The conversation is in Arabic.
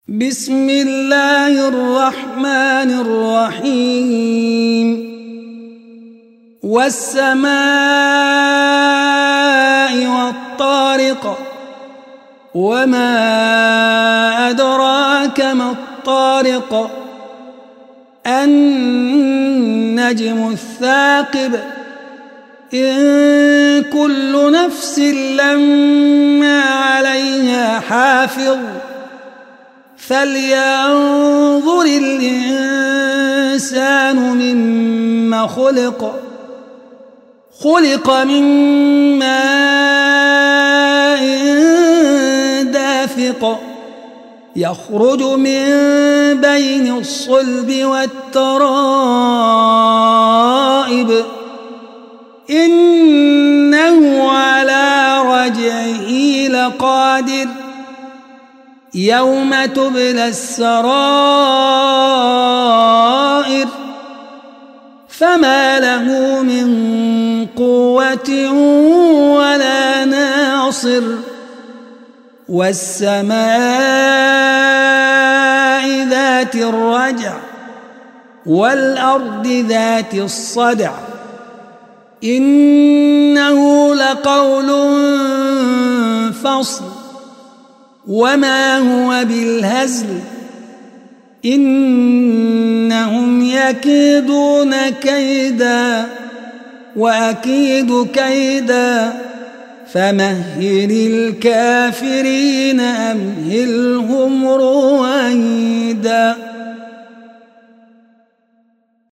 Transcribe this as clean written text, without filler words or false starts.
بسم الله الرحمن الرحيم والسماء والطارق وما أدراك ما الطارق النجم الثاقب إن كل نفس لما عليها حافظ فلينظر الإنسان مما خلق من ماء دافق يخرج من بين الصلب والترائب إنه على رجعه لقادر يوم تبلى السرائر فما له من قوة ولا ناصر والسماء ذات الرجع والأرض ذات الصدع إنه لقول فصل وما هو بالهزل إنهم يكيدون كيدا وأكيد كيدا فمهل الكافرين أمهلهم رويدا.